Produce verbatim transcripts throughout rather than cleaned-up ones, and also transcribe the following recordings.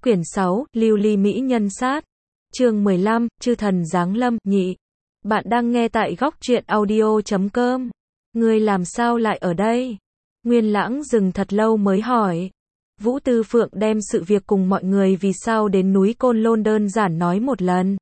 Quyển sáu, Lưu ly mỹ nhân sát. Chương mười lăm, Chư thần giáng lâm, nhị. Bạn đang nghe tại góc truyện audio chấm com. Ngươi làm sao lại ở đây? Nguyên Lãng dừng thật lâu mới hỏi. Vũ Tư Phượng đem sự việc cùng mọi người vì sao đến núi Côn Lôn đơn giản nói một lần.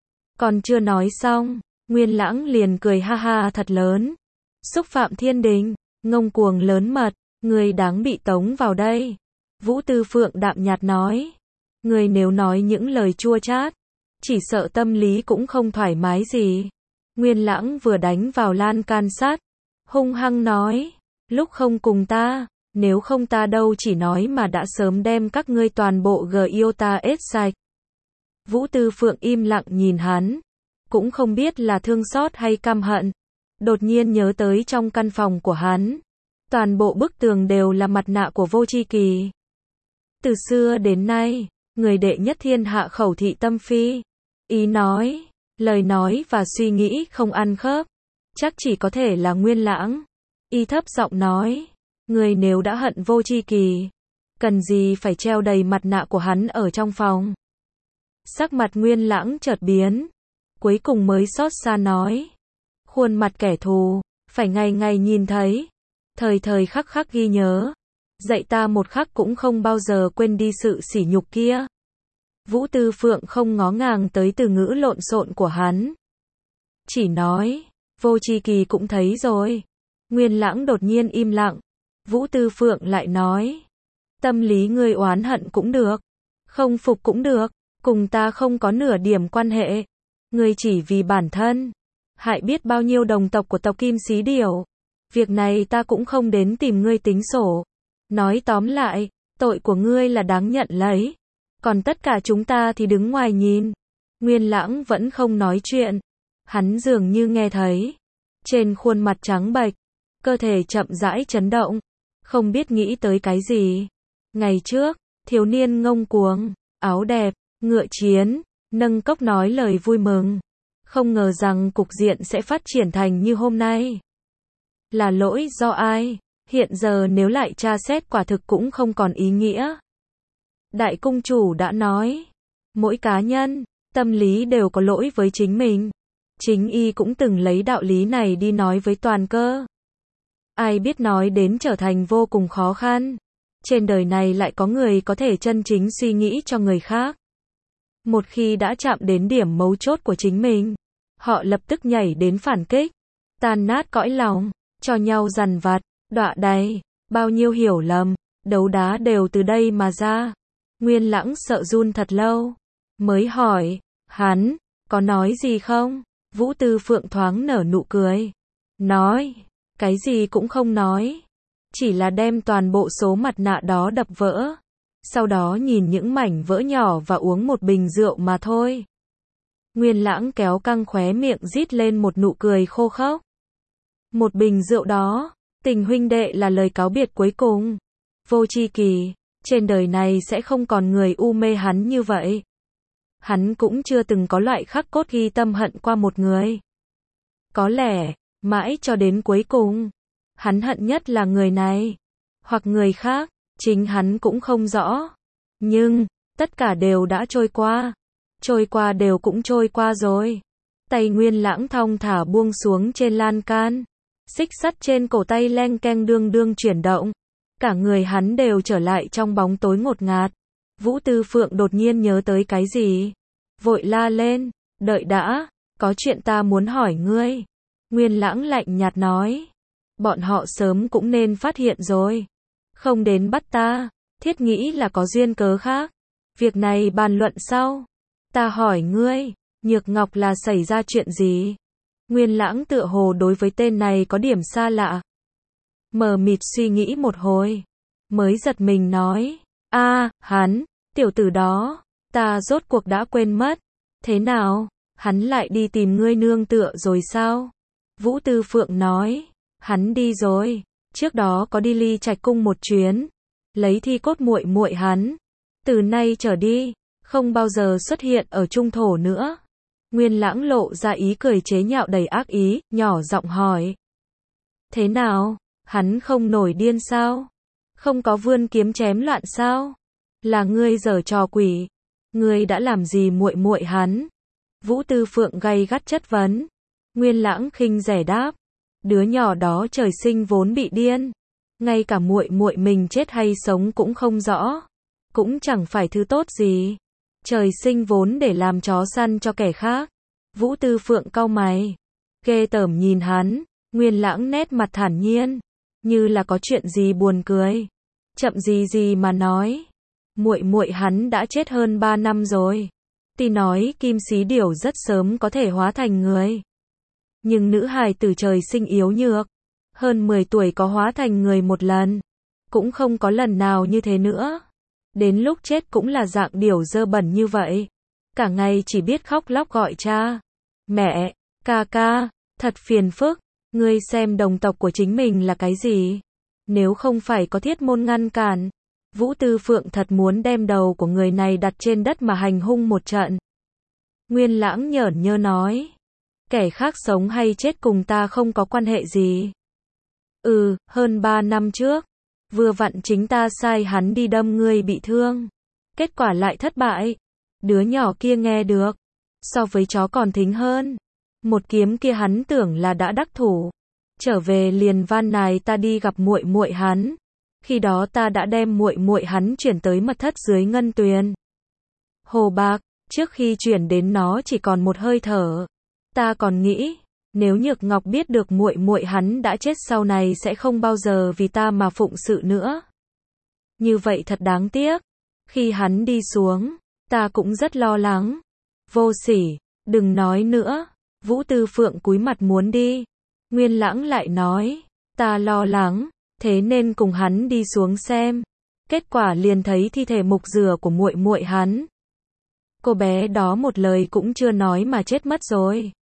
Còn chưa nói xong, Nguyên Lãng liền cười ha ha thật lớn. Xúc phạm thiên đình, ngông cuồng lớn mật, ngươi đáng bị tống vào đây. Vũ Tư Phượng đạm nhạt nói. Ngươi nếu nói những lời chua chát, chỉ sợ tâm lý cũng không thoải mái gì. Nguyên Lãng vừa đánh vào lan can sát, hung hăng nói, lúc không cùng ta, nếu không ta đâu chỉ nói mà đã sớm đem các ngươi toàn bộ gờ yêu ta ết sạch. Vũ Tư Phượng im lặng nhìn hắn, cũng không biết là thương xót hay căm hận. Đột nhiên nhớ tới trong căn phòng của hắn, toàn bộ bức tường đều là mặt nạ của Vô Chi Kỳ. Từ xưa đến nay, người đệ nhất thiên hạ khẩu thị tâm phi. Ý nói, lời nói và suy nghĩ không ăn khớp. Chắc chỉ có thể là Nguyên Lãng. Y thấp giọng nói, người nếu đã hận Vô Chi Kỳ, cần gì phải treo đầy mặt nạ của hắn ở trong phòng. Sắc mặt Nguyên Lãng chợt biến, cuối cùng mới xót xa nói, khuôn mặt kẻ thù, phải ngày ngày nhìn thấy, thời thời khắc khắc ghi nhớ, dạy ta một khắc cũng không bao giờ quên đi sự sỉ nhục kia. Vũ Tư Phượng không ngó ngàng tới từ ngữ lộn xộn của hắn, chỉ nói, Vô Chi Kỳ cũng thấy rồi. Nguyên Lãng đột nhiên im lặng. Vũ Tư Phượng lại nói, tâm lý ngươi oán hận cũng được, không phục cũng được, cùng ta không có nửa điểm quan hệ. Ngươi chỉ vì bản thân hại biết bao nhiêu đồng tộc của tộc Kim Xí Điểu. Việc này ta cũng không đến tìm ngươi tính sổ. Nói tóm lại, tội của ngươi là đáng nhận lấy, còn tất cả chúng ta thì đứng ngoài nhìn. Nguyên Lãng vẫn không nói chuyện, hắn dường như nghe thấy. Trên khuôn mặt trắng bệch, cơ thể chậm rãi chấn động, không biết nghĩ tới cái gì. Ngày trước, thiếu niên ngông cuồng, áo đẹp, ngựa chiến, nâng cốc nói lời vui mừng. Không ngờ rằng cục diện sẽ phát triển thành như hôm nay. Là lỗi do ai? Hiện giờ nếu lại tra xét quả thực cũng không còn ý nghĩa. Đại cung chủ đã nói, mỗi cá nhân, tâm lý đều có lỗi với chính mình. Chính y cũng từng lấy đạo lý này đi nói với toàn cơ. Ai biết nói đến trở thành vô cùng khó khăn. Trên đời này lại có người có thể chân chính suy nghĩ cho người khác. Một khi đã chạm đến điểm mấu chốt của chính mình, họ lập tức nhảy đến phản kích, tan nát cõi lòng, cho nhau dằn vặt, đọa đày, bao nhiêu hiểu lầm, đấu đá đều từ đây mà ra. Nguyên Lãng sợ run thật lâu, mới hỏi, hắn, có nói gì không? Vũ Tư Phượng thoáng nở nụ cười, nói, cái gì cũng không nói, chỉ là đem toàn bộ số mặt nạ đó đập vỡ, sau đó nhìn những mảnh vỡ nhỏ và uống một bình rượu mà thôi. Nguyên Lãng kéo căng khóe miệng rít lên một nụ cười khô khốc. Một bình rượu đó, tình huynh đệ là lời cáo biệt cuối cùng. Vô Chi Kỳ, trên đời này sẽ không còn người u mê hắn như vậy. Hắn cũng chưa từng có loại khắc cốt ghi tâm hận qua một người. Có lẽ, mãi cho đến cuối cùng, hắn hận nhất là người này, hoặc người khác, chính hắn cũng không rõ. Nhưng, tất cả đều đã trôi qua. Trôi qua đều cũng trôi qua rồi. Tay Nguyên Lãng thong thả buông xuống trên lan can. Xích sắt trên cổ tay leng keng đương đương chuyển động. Cả người hắn đều trở lại trong bóng tối ngột ngạt. Vũ Tư Phượng đột nhiên nhớ tới cái gì, vội la lên, đợi đã, có chuyện ta muốn hỏi ngươi. Nguyên Lãng lạnh nhạt nói, bọn họ sớm cũng nên phát hiện rồi, không đến bắt ta, thiết nghĩ là có duyên cớ khác. Việc này bàn luận sau. Ta hỏi ngươi, Nhược Ngọc là xảy ra chuyện gì? Nguyên Lãng tựa hồ đối với tên này có điểm xa lạ. Mờ mịt suy nghĩ một hồi, mới giật mình nói, a, hắn, tiểu tử đó, ta rốt cuộc đã quên mất. Thế nào, hắn lại đi tìm ngươi nương tựa rồi sao? Vũ Tư Phượng nói, hắn đi rồi, trước đó có đi Ly Trạch cung một chuyến, lấy thi cốt muội muội hắn. Từ nay trở đi, không bao giờ xuất hiện ở trung thổ nữa. Nguyên Lãng lộ ra ý cười chế nhạo đầy ác ý, nhỏ giọng hỏi. Thế nào, hắn không nổi điên sao? Không có vươn kiếm chém loạn sao? Là ngươi giở trò quỷ. Ngươi đã làm gì muội muội hắn? Vũ Tư Phượng gay gắt chất vấn. Nguyên Lãng khinh rẻ đáp. Đứa nhỏ đó trời sinh vốn bị điên. Ngay cả muội muội mình chết hay sống cũng không rõ. Cũng chẳng phải thứ tốt gì. Trời sinh vốn để làm chó săn cho kẻ khác. Vũ Tư Phượng cau mày. Ghê tởm nhìn hắn. Nguyên Lãng nét mặt thản nhiên. Như là có chuyện gì buồn cười. Chậm gì gì mà nói. Muội muội hắn đã chết hơn ba năm rồi. Tuy nói kim xí điểu rất sớm có thể hóa thành người. Nhưng nữ hài tử trời sinh yếu nhược. Hơn mười tuổi có hóa thành người một lần. Cũng không có lần nào như thế nữa. Đến lúc chết cũng là dạng điểu dơ bẩn như vậy. Cả ngày chỉ biết khóc lóc gọi cha. Mẹ, ca ca, thật phiền phức. Ngươi xem đồng tộc của chính mình là cái gì? Nếu không phải có thiết môn ngăn cản. Vũ Tư Phượng thật muốn đem đầu của người này đặt trên đất mà hành hung một trận. Nguyên Lãng nhởn nhơ nói. Kẻ khác sống hay chết cùng ta không có quan hệ gì. Ừ, hơn ba năm trước. Vừa vặn chính ta sai hắn đi đâm ngươi bị thương. Kết quả lại thất bại. Đứa nhỏ kia nghe được. So với chó còn thính hơn. Một kiếm kia hắn tưởng là đã đắc thủ. Trở về liền van nài ta đi gặp muội muội hắn. Khi đó ta đã đem muội muội hắn chuyển tới mật thất dưới ngân tuyền. Hồ bạc, trước khi chuyển đến nó chỉ còn một hơi thở. Ta còn nghĩ, nếu Nhược Ngọc biết được muội muội hắn đã chết sau này sẽ không bao giờ vì ta mà phụng sự nữa. Như vậy thật đáng tiếc. Khi hắn đi xuống, ta cũng rất lo lắng. Vô sỉ, đừng nói nữa. Vũ Tư Phượng cúi mặt muốn đi. Nguyên Lãng lại nói, ta lo lắng, thế nên cùng hắn đi xuống xem. Kết quả liền thấy thi thể mục rửa của muội muội hắn. Cô bé đó một lời cũng chưa nói mà chết mất rồi.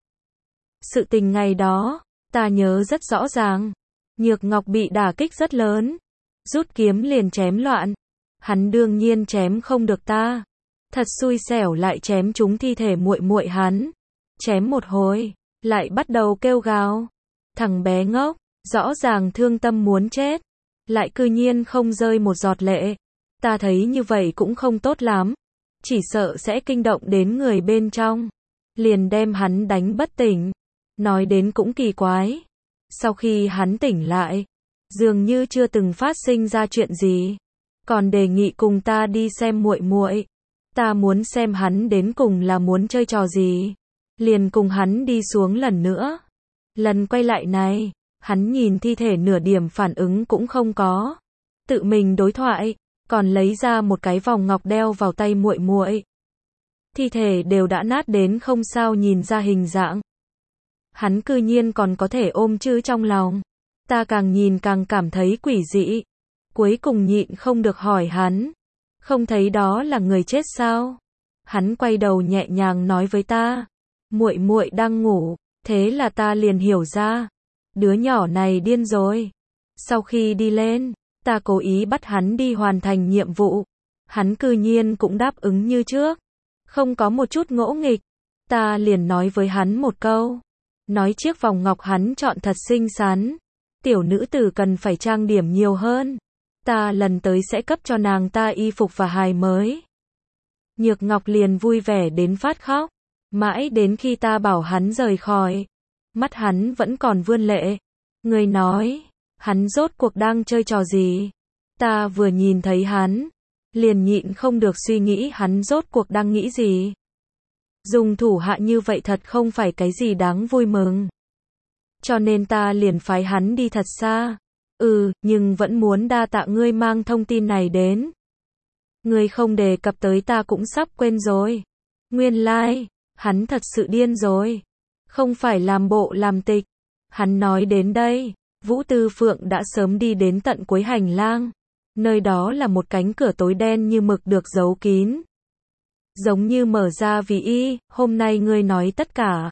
Sự tình ngày đó, ta nhớ rất rõ ràng. Nhược Ngọc bị đả kích rất lớn. Rút kiếm liền chém loạn. Hắn đương nhiên chém không được ta. Thật xui xẻo lại chém trúng thi thể muội muội hắn. Chém một hồi, lại bắt đầu kêu gào. Thằng bé ngốc, rõ ràng thương tâm muốn chết. Lại cư nhiên không rơi một giọt lệ. Ta thấy như vậy cũng không tốt lắm. Chỉ sợ sẽ kinh động đến người bên trong. Liền đem hắn đánh bất tỉnh. Nói đến cũng kỳ quái. Sau khi hắn tỉnh lại, dường như chưa từng phát sinh ra chuyện gì. Còn đề nghị cùng ta đi xem muội muội. Ta muốn xem hắn đến cùng là muốn chơi trò gì. Liền cùng hắn đi xuống lần nữa. Lần quay lại này, hắn nhìn thi thể nửa điểm phản ứng cũng không có. Tự mình đối thoại, còn lấy ra một cái vòng ngọc đeo vào tay muội muội. Thi thể đều đã nát đến không sao nhìn ra hình dạng. Hắn cư nhiên còn có thể ôm chữ trong lòng. Ta càng nhìn càng cảm thấy quỷ dị. Cuối cùng nhịn không được hỏi hắn. Không thấy đó là người chết sao? Hắn quay đầu nhẹ nhàng nói với ta. Muội muội đang ngủ. Thế là ta liền hiểu ra. Đứa nhỏ này điên rồi. Sau khi đi lên, ta cố ý bắt hắn đi hoàn thành nhiệm vụ. Hắn cư nhiên cũng đáp ứng như trước. Không có một chút ngỗ nghịch. Ta liền nói với hắn một câu. Nói chiếc vòng ngọc hắn chọn thật xinh xắn. Tiểu nữ tử cần phải trang điểm nhiều hơn. Ta lần tới sẽ cấp cho nàng ta y phục và hài mới. Nhược Ngọc liền vui vẻ đến phát khóc. Mãi đến khi ta bảo hắn rời khỏi. Mắt hắn vẫn còn vươn lệ. Người nói, hắn rốt cuộc đang chơi trò gì? Ta vừa nhìn thấy hắn, liền nhịn không được suy nghĩ hắn rốt cuộc đang nghĩ gì. Dùng thủ hạ như vậy thật không phải cái gì đáng vui mừng. Cho nên ta liền phái hắn đi thật xa. Ừ, nhưng vẫn muốn đa tạ ngươi mang thông tin này đến. Ngươi không đề cập tới ta cũng sắp quên rồi. Nguyên lai, like, hắn thật sự điên rồi. Không phải làm bộ làm tịch. Hắn nói đến đây, Vũ Tư Phượng đã sớm đi đến tận cuối hành lang. Nơi đó là một cánh cửa tối đen như mực được giấu kín. Giống như mở ra vì y, hôm nay ngươi nói tất cả.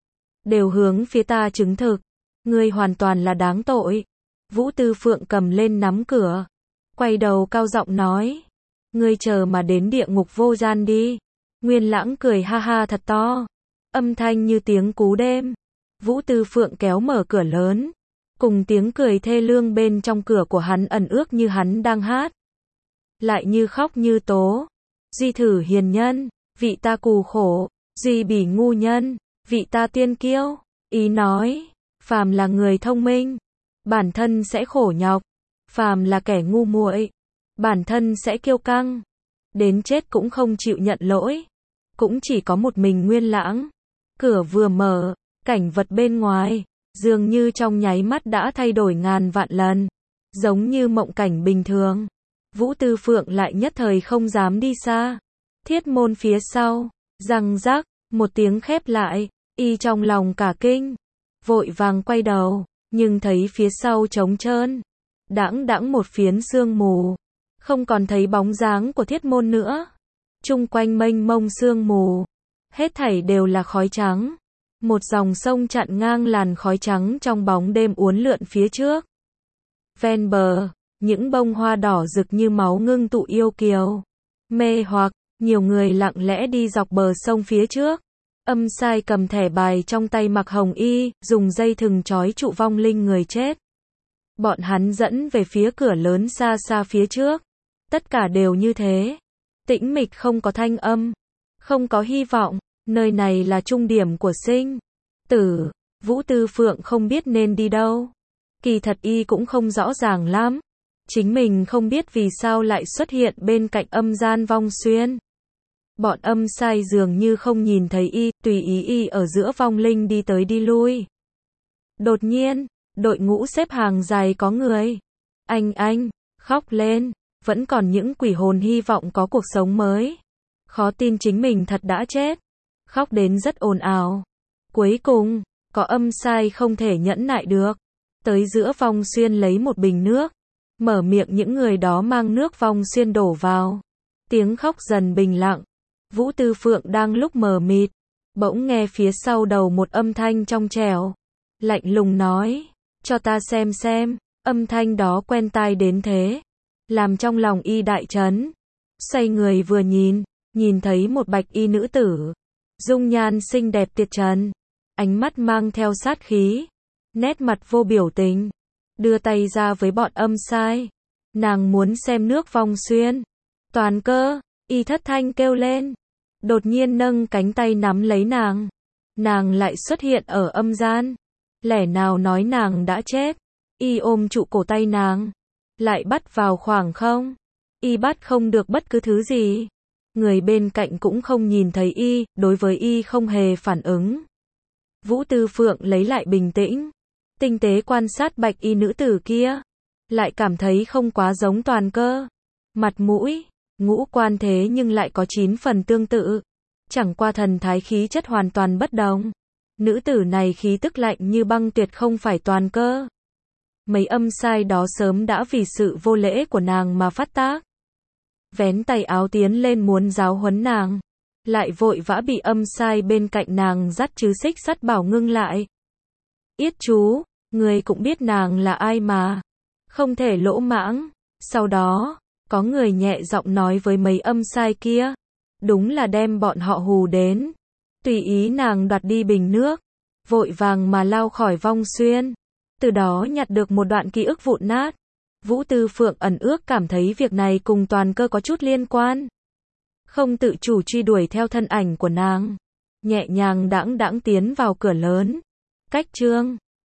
Đều hướng phía ta chứng thực. Ngươi hoàn toàn là đáng tội. Vũ Tư Phượng cầm lên nắm cửa. Quay đầu cao giọng nói. Ngươi chờ mà đến địa ngục vô gian đi. Nguyên Lãng cười ha ha thật to. Âm thanh như tiếng cú đêm. Vũ Tư Phượng kéo mở cửa lớn. Cùng tiếng cười thê lương bên trong cửa của hắn ẩn ước như hắn đang hát. lại như khóc như tố. Duy thử hiền nhân, vị ta cù khổ, duy bỉ ngu nhân, vị ta tiên kiêu. Ý nói, phàm là người thông minh, bản thân sẽ khổ nhọc, phàm là kẻ ngu muội, bản thân sẽ kiêu căng, đến chết cũng không chịu nhận lỗi. Cũng chỉ có một mình Nguyên Lãng. Cửa vừa mở, cảnh vật bên ngoài, dường như trong nháy mắt đã thay đổi ngàn vạn lần. Giống như mộng cảnh bình thường. Vũ Tư Phượng lại nhất thời không dám đi xa. Thiết môn phía sau, răng rắc, một tiếng khép lại, y trong lòng cả kinh. Vội vàng quay đầu, nhưng thấy phía sau trống trơn. Đãng đãng một phiến sương mù. Không còn thấy bóng dáng của thiết môn nữa. Chung quanh mênh mông sương mù. Hết thảy đều là khói trắng. Một dòng sông chặn ngang làn khói trắng trong bóng đêm uốn lượn phía trước. Ven bờ, những bông hoa đỏ rực như máu ngưng tụ yêu kiều. Mê hoặc, nhiều người lặng lẽ đi dọc bờ sông phía trước. Âm sai cầm thẻ bài trong tay mặc hồng y, dùng dây thừng trói trụ vong linh người chết. Bọn hắn dẫn về phía cửa lớn xa xa phía trước. Tất cả đều như thế. Tĩnh mịch không có thanh âm. Không có hy vọng. Nơi này là trung điểm của sinh tử. Vũ Tư Phượng không biết nên đi đâu. Kỳ thật y cũng không rõ ràng lắm. Chính mình không biết vì sao lại xuất hiện bên cạnh âm gian vong xuyên. Bọn âm sai dường như không nhìn thấy y, tùy ý y ở giữa vong linh đi tới đi lui. Đột nhiên, đội ngũ xếp hàng dài có người. Anh anh, khóc lên, vẫn còn những quỷ hồn hy vọng có cuộc sống mới. Khó tin chính mình thật đã chết. Khóc đến rất ồn ào. Cuối cùng, có âm sai không thể nhẫn nại được. Tới giữa vong xuyên lấy một bình nước. Mở miệng những người đó mang nước vong xuyên đổ vào. Tiếng khóc dần bình lặng. Vũ Tư Phượng đang lúc mờ mịt. Bỗng nghe phía sau đầu một âm thanh trong trẻo. Lạnh lùng nói. Cho ta xem xem. Âm thanh đó quen tai đến thế. Làm trong lòng y đại chấn. Xoay người vừa nhìn. Nhìn thấy một bạch y nữ tử. Dung nhan xinh đẹp tuyệt trần. Ánh mắt mang theo sát khí. Nét mặt vô biểu tình. Đưa tay ra với bọn âm sai. Nàng muốn xem nước vong xuyên. Toàn cơ, y thất thanh kêu lên. Đột nhiên nâng cánh tay nắm lấy nàng. Nàng lại xuất hiện ở âm gian. Lẽ nào nói nàng đã chết. Y ôm trụ cổ tay nàng. Lại bắt vào khoảng không. Y bắt không được bất cứ thứ gì. Người bên cạnh cũng không nhìn thấy y, đối với y không hề phản ứng. Vũ Tư Phượng lấy lại bình tĩnh. Tinh tế quan sát bạch y nữ tử kia. Lại cảm thấy không quá giống Toàn cơ. Mặt mũi, ngũ quan thế nhưng lại có chín phần tương tự. Chẳng qua thần thái khí chất hoàn toàn bất đồng. Nữ tử này khí tức lạnh như băng tuyệt không phải Toàn cơ. Mấy âm sai đó sớm đã vì sự vô lễ của nàng mà phát tác. Vén tay áo tiến lên muốn giáo huấn nàng. Lại vội vã bị âm sai bên cạnh nàng dắt chứ xích sắt bảo ngưng lại. Yết chú, người cũng biết nàng là ai mà. Không thể lỗ mãng. Sau đó, có người nhẹ giọng nói với mấy âm sai kia. Đúng là đem bọn họ hù đến. Tùy ý nàng đoạt đi bình nước. Vội vàng mà lao khỏi vong xuyên. Từ đó nhặt được một đoạn ký ức vụn nát. Vũ Tư Phượng ẩn ước cảm thấy việc này cùng Toàn cơ có chút liên quan. Không tự chủ truy đuổi theo thân ảnh của nàng. Nhẹ nhàng đãng đãng tiến vào cửa lớn. Cách chương